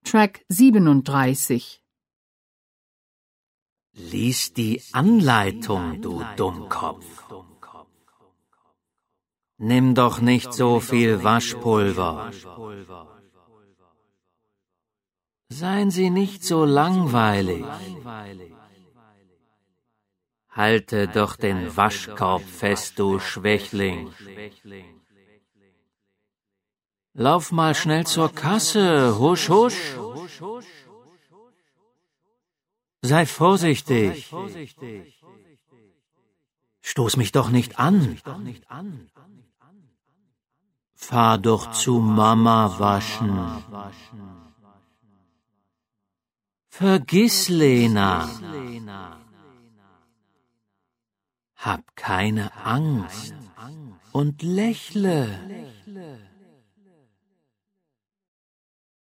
Track 37. Lies die Anleitung, du Dummkopf. Nimm doch nicht so viel Waschpulver. Seien Sie nicht so langweilig. Halte doch den Waschkorb fest, du Schwächling. Lauf mal schnell zur Kasse, husch, husch. Sei vorsichtig. Stoß mich doch nicht an. Fahr doch zu Mama waschen. Vergiss Lena. Hab keine Angst und lächle.